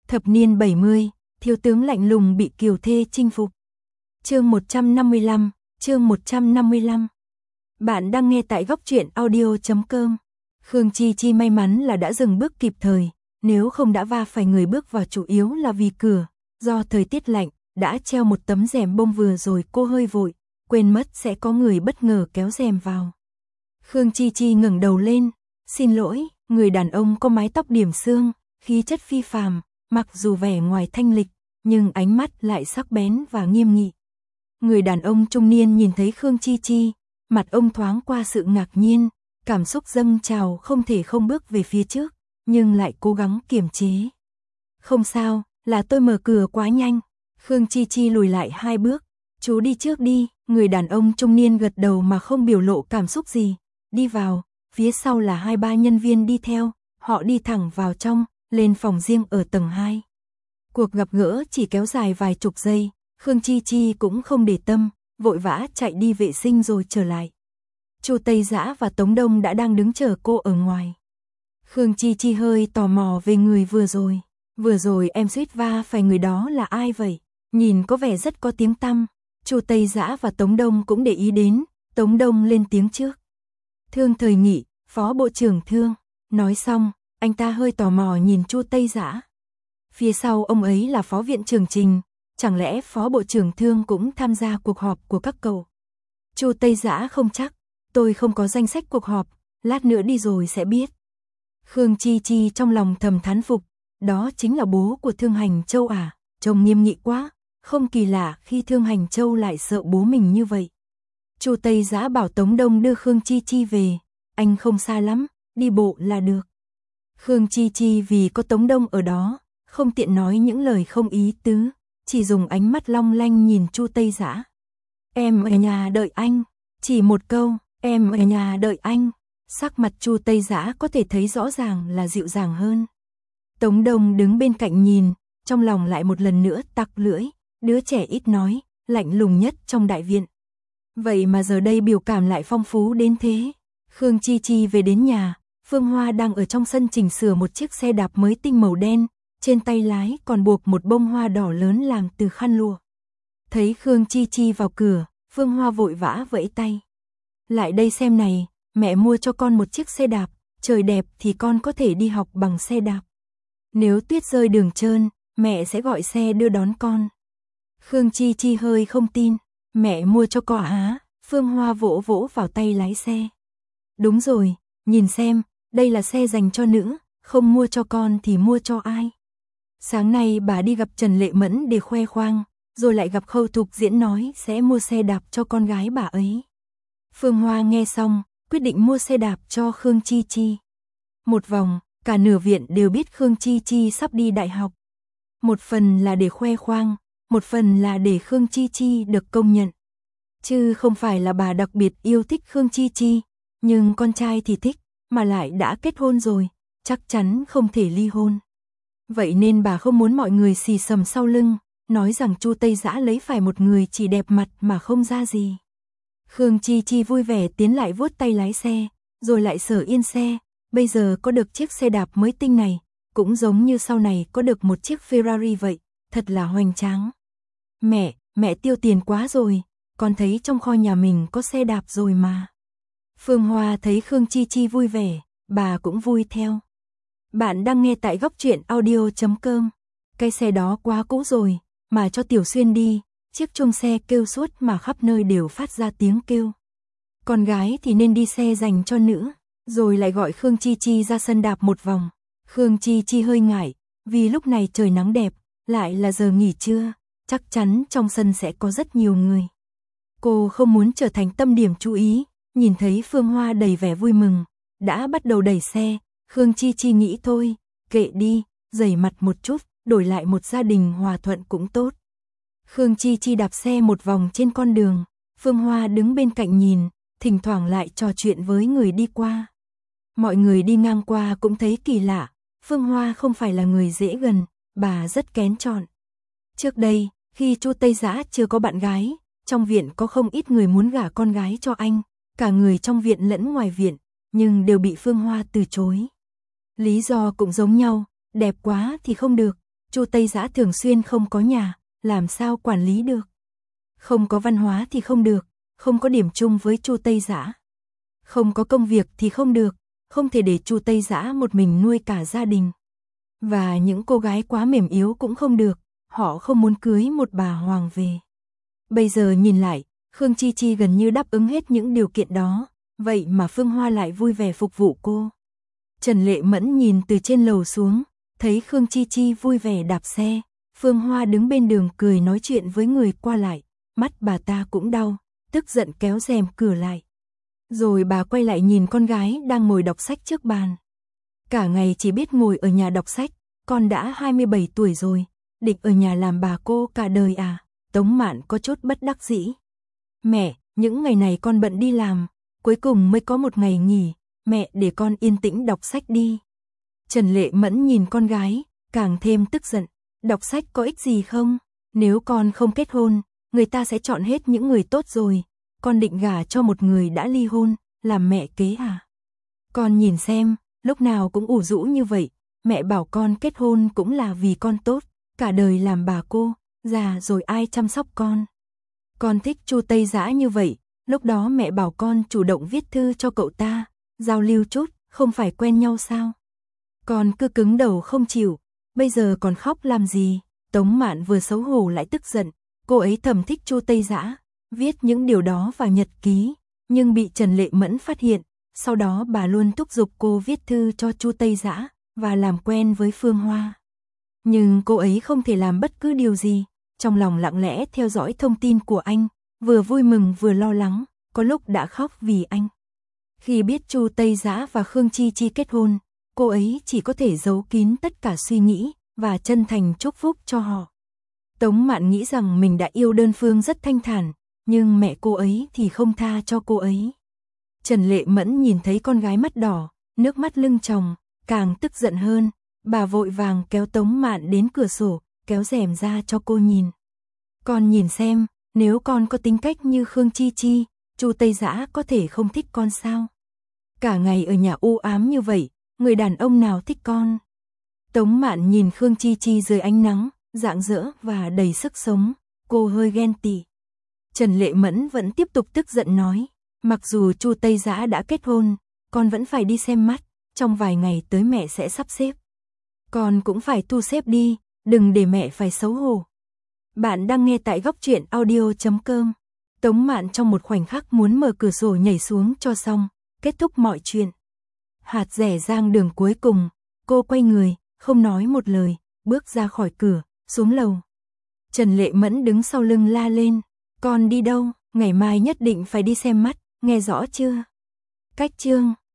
Thập niên 70, thiếu tướng lạnh lùng bị kiều thê chinh phục. Chương 155, chương 155. Bạn đang nghe tại góc truyện audio.com. Khương Chi Chi may mắn là đã dừng bước kịp thời, nếu không đã va phải người bước vào, chủ yếu là vì cửa, do thời tiết lạnh, đã treo một tấm rèm bông, vừa rồi cô hơi vội, quên mất sẽ có người bất ngờ kéo rèm vào. Khương Chi Chi ngẩng đầu lên, xin lỗi. Người đàn ông có mái tóc điểm xương, khí chất phi phàm, mặc dù vẻ ngoài thanh lịch, nhưng ánh mắt lại sắc bén và nghiêm nghị. Người đàn ông trung niên nhìn thấy Khương Chi Chi, mặt ông thoáng qua sự ngạc nhiên, cảm xúc dâng trào, không thể không bước về phía trước, nhưng lại cố gắng kiềm chế. Không sao, là tôi mở cửa quá nhanh. Khương Chi Chi lùi lại 2 bước, chú đi trước đi. Người đàn ông trung niên gật đầu mà không biểu lộ cảm xúc gì, đi vào. Phía sau là 2-3 nhân viên đi theo, họ đi thẳng vào trong, lên phòng riêng ở tầng 2. Cuộc gặp gỡ chỉ kéo dài vài chục giây, Khương Chi Chi cũng không để tâm, vội vã chạy đi vệ sinh rồi trở lại. Chu Tây Dã và Tống Đông đã đang đứng chờ cô ở ngoài. Khương Chi Chi hơi tò mò về người vừa rồi em suýt va phải người đó là ai vậy? Nhìn có vẻ rất có tiếng tăm. Chu Tây Dã và Tống Đông cũng để ý đến, Tống Đông lên tiếng trước. Thương Thời Nghị, Phó Bộ trưởng Thương. Nói xong, anh ta hơi tò mò nhìn Chu Tây Dã. Phía sau ông ấy là Phó Viện trưởng Trình, chẳng lẽ Phó Bộ trưởng Thương cũng tham gia cuộc họp của các cậu? Chu Tây Dã không chắc, tôi không có danh sách cuộc họp, lát nữa đi rồi sẽ biết. Khương Chi Chi trong lòng thầm thán phục, đó chính là bố của Thương Hành Châu à, trông nghiêm nghị quá, không kỳ lạ khi Thương Hành Châu lại sợ bố mình như vậy. Chu Tây Dã bảo Tống Đông đưa Khương Chi Chi về, anh không xa lắm, đi bộ là được. Khương Chi Chi vì có Tống Đông ở đó, không tiện nói những lời không ý tứ, chỉ dùng ánh mắt long lanh nhìn Chu Tây Dã. Em ở nhà đợi anh, chỉ một câu, em ở nhà đợi anh. Sắc mặt Chu Tây Dã có thể thấy rõ ràng là dịu dàng hơn. Tống Đông đứng bên cạnh nhìn, trong lòng lại một lần nữa tặc lưỡi, đứa trẻ ít nói, lạnh lùng nhất trong đại viện. Vậy mà giờ đây biểu cảm lại phong phú đến thế. Khương Chi Chi về đến nhà, Phương Hoa đang ở trong sân chỉnh sửa một chiếc xe đạp mới tinh màu đen, trên tay lái còn buộc một bông hoa đỏ lớn làm từ khăn lụa. Thấy Khương Chi Chi vào cửa, Phương Hoa vội vã vẫy tay. Lại đây xem này, mẹ mua cho con một chiếc xe đạp, trời đẹp thì con có thể đi học bằng xe đạp. Nếu tuyết rơi đường trơn, mẹ sẽ gọi xe đưa đón con. Khương Chi Chi hơi không tin, mẹ mua cho con hả? Phương Hoa vỗ vỗ vào tay lái xe. Đúng rồi, nhìn xem, đây là xe dành cho nữ, không mua cho con thì mua cho ai? Sáng nay bà đi gặp Trần Lệ Mẫn để khoe khoang, rồi lại gặp Khâu Thục Diễn nói sẽ mua xe đạp cho con gái bà ấy. Phương Hoa nghe xong, quyết định mua xe đạp cho Khương Chi Chi. Một vòng, cả nửa viện đều biết Khương Chi Chi sắp đi đại học. Một phần là để khoe khoang, một phần là để Khương Chi Chi được công nhận. Chứ không phải là bà đặc biệt yêu thích Khương Chi Chi, nhưng con trai thì thích, mà lại đã kết hôn rồi, chắc chắn không thể ly hôn. Vậy nên bà không muốn mọi người xì xầm sau lưng, nói rằng Chu Tây Dã lấy phải một người chỉ đẹp mặt mà không ra gì. Khương Chi Chi vui vẻ tiến lại vuốt tay lái xe, rồi lại sờ yên xe, bây giờ có được chiếc xe đạp mới tinh này, cũng giống như sau này có được một chiếc Ferrari vậy, thật là hoành tráng. Mẹ tiêu tiền quá rồi, con thấy trong kho nhà mình có xe đạp rồi mà. Phương Hoa thấy Khương Chi Chi vui vẻ, bà cũng vui theo. Bạn đang nghe tại góc truyện audio.com. Cái xe đó quá cũ rồi, mà cho Tiểu Xuyên đi, chiếc chuông xe kêu suốt mà khắp nơi đều phát ra tiếng kêu. Con gái thì nên đi xe dành cho nữ, rồi lại gọi Khương Chi Chi ra sân đạp một vòng. Khương Chi Chi hơi ngại, vì lúc này trời nắng đẹp, lại là giờ nghỉ trưa, chắc chắn trong sân sẽ có rất nhiều người. Cô không muốn trở thành tâm điểm chú ý, nhìn thấy Phương Hoa đầy vẻ vui mừng, đã bắt đầu đẩy xe, Khương Chi Chi nghĩ thôi, kệ đi, dày mặt một chút, đổi lại một gia đình hòa thuận cũng tốt. Khương Chi Chi đạp xe một vòng trên con đường, Phương Hoa đứng bên cạnh nhìn, thỉnh thoảng lại trò chuyện với người đi qua. Mọi người đi ngang qua cũng thấy kỳ lạ, Phương Hoa không phải là người dễ gần, bà rất kén chọn. Trước đây, khi Chu Tây Dã chưa có bạn gái, trong viện có không ít người muốn gả con gái cho anh, cả người trong viện lẫn ngoài viện, nhưng đều bị Phương Hoa từ chối. Lý do cũng giống nhau, đẹp quá thì không được, Chu Tây Dã thường xuyên không có nhà, làm sao quản lý được. Không có văn hóa thì không được, không có điểm chung với Chu Tây Dã. Không có công việc thì không được, không thể để Chu Tây Dã một mình nuôi cả gia đình. Và những cô gái quá mềm yếu cũng không được, họ không muốn cưới một bà hoàng về. Bây giờ nhìn lại, Khương Chi Chi gần như đáp ứng hết những điều kiện đó, vậy mà Phương Hoa lại vui vẻ phục vụ cô. Trần Lệ Mẫn nhìn từ trên lầu xuống, thấy Khương Chi Chi vui vẻ đạp xe, Phương Hoa đứng bên đường cười nói chuyện với người qua lại, mắt bà ta cũng đau, tức giận kéo rèm cửa lại. Rồi bà quay lại nhìn con gái đang ngồi đọc sách trước bàn. Cả ngày chỉ biết ngồi ở nhà đọc sách, con đã 27 tuổi rồi, định ở nhà làm bà cô cả đời à? Tống Mạn có chút bất đắc dĩ. Mẹ, những ngày này con bận đi làm, cuối cùng mới có một ngày nghỉ, mẹ để con yên tĩnh đọc sách đi. Trần Lệ Mẫn nhìn con gái, càng thêm tức giận, đọc sách có ích gì không? Nếu con không kết hôn, người ta sẽ chọn hết những người tốt rồi, con định gả cho một người đã ly hôn, làm mẹ kế à? Con nhìn xem, lúc nào cũng ủ rũ như vậy, mẹ bảo con kết hôn cũng là vì con tốt, cả đời làm bà cô, già rồi ai chăm sóc con. Con thích Chu Tây Dã như vậy, lúc đó mẹ bảo con chủ động viết thư cho cậu ta, giao lưu chút, không phải quen nhau sao? Con cứ cứng đầu không chịu, bây giờ còn khóc làm gì? Tống Mạn vừa xấu hổ lại tức giận, cô ấy thầm thích Chu Tây Dã, viết những điều đó vào nhật ký, nhưng bị Trần Lệ Mẫn phát hiện, sau đó bà luôn thúc giục cô viết thư cho Chu Tây Dã và làm quen với Phương Hoa. Nhưng cô ấy không thể làm bất cứ điều gì, trong lòng lặng lẽ theo dõi thông tin của anh, vừa vui mừng vừa lo lắng, có lúc đã khóc vì anh. Khi biết Chu Tây Dã và Khương Chi Chi kết hôn, cô ấy chỉ có thể giấu kín tất cả suy nghĩ và chân thành chúc phúc cho họ. Tống Mạn nghĩ rằng mình đã yêu đơn phương rất thanh thản, nhưng mẹ cô ấy thì không tha cho cô ấy. Trần Lệ Mẫn nhìn thấy con gái mắt đỏ, nước mắt lưng tròng, càng tức giận hơn, bà vội vàng kéo Tống Mạn đến cửa sổ, kéo rèm ra cho cô nhìn. Con nhìn xem, nếu con có tính cách như Khương Chi Chi, Chu Tây Dã có thể không thích con sao? Cả ngày ở nhà u ám như vậy, người đàn ông nào thích con? Tống Mạn nhìn Khương Chi Chi dưới ánh nắng, rạng rỡ và đầy sức sống, cô hơi ghen tị. Trần Lệ Mẫn vẫn tiếp tục tức giận nói, mặc dù Chu Tây Dã đã kết hôn, con vẫn phải đi xem mắt, trong vài ngày tới mẹ sẽ sắp xếp. Con cũng phải thu xếp đi, đừng để mẹ phải xấu hổ. Bạn đang nghe tại Góc Truyện Audio.com. Tống Mạn trong một khoảnh khắc muốn mở cửa sổ nhảy xuống cho xong, kết thúc mọi chuyện. Hạt rẻ rang đường cuối cùng, cô quay người, không nói một lời, bước ra khỏi cửa, xuống lầu. Trần Lệ Mẫn đứng sau lưng la lên, con đi đâu, ngày mai nhất định phải đi xem mắt, nghe rõ chưa? Cách chương